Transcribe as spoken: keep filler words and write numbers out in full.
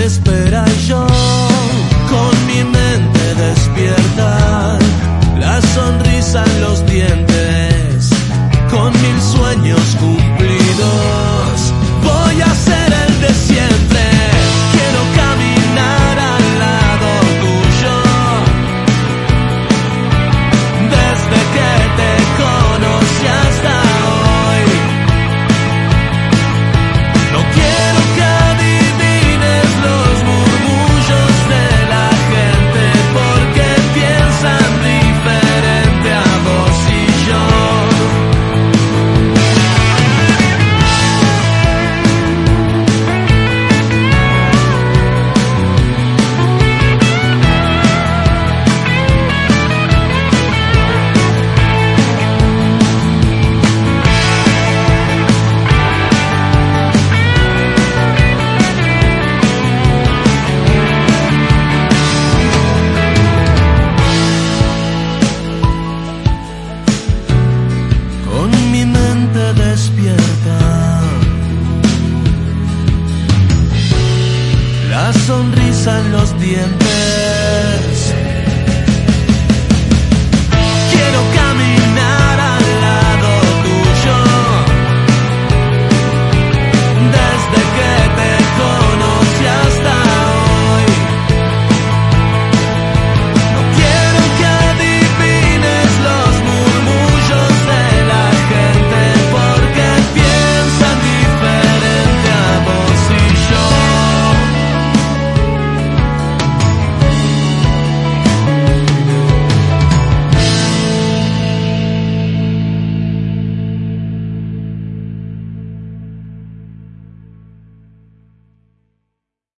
te espera y yo con mi mente despierta, la sonrisa en los dientes, con mil sueños cumplidos. Voy a ser el de siempre, quiero caminar al lado tuyo, desde que te conocí hasta hoy. No quiero que adivines los murmullos de la gente, porque piensan diferente a vos y yo. Sonrisa en los dientes,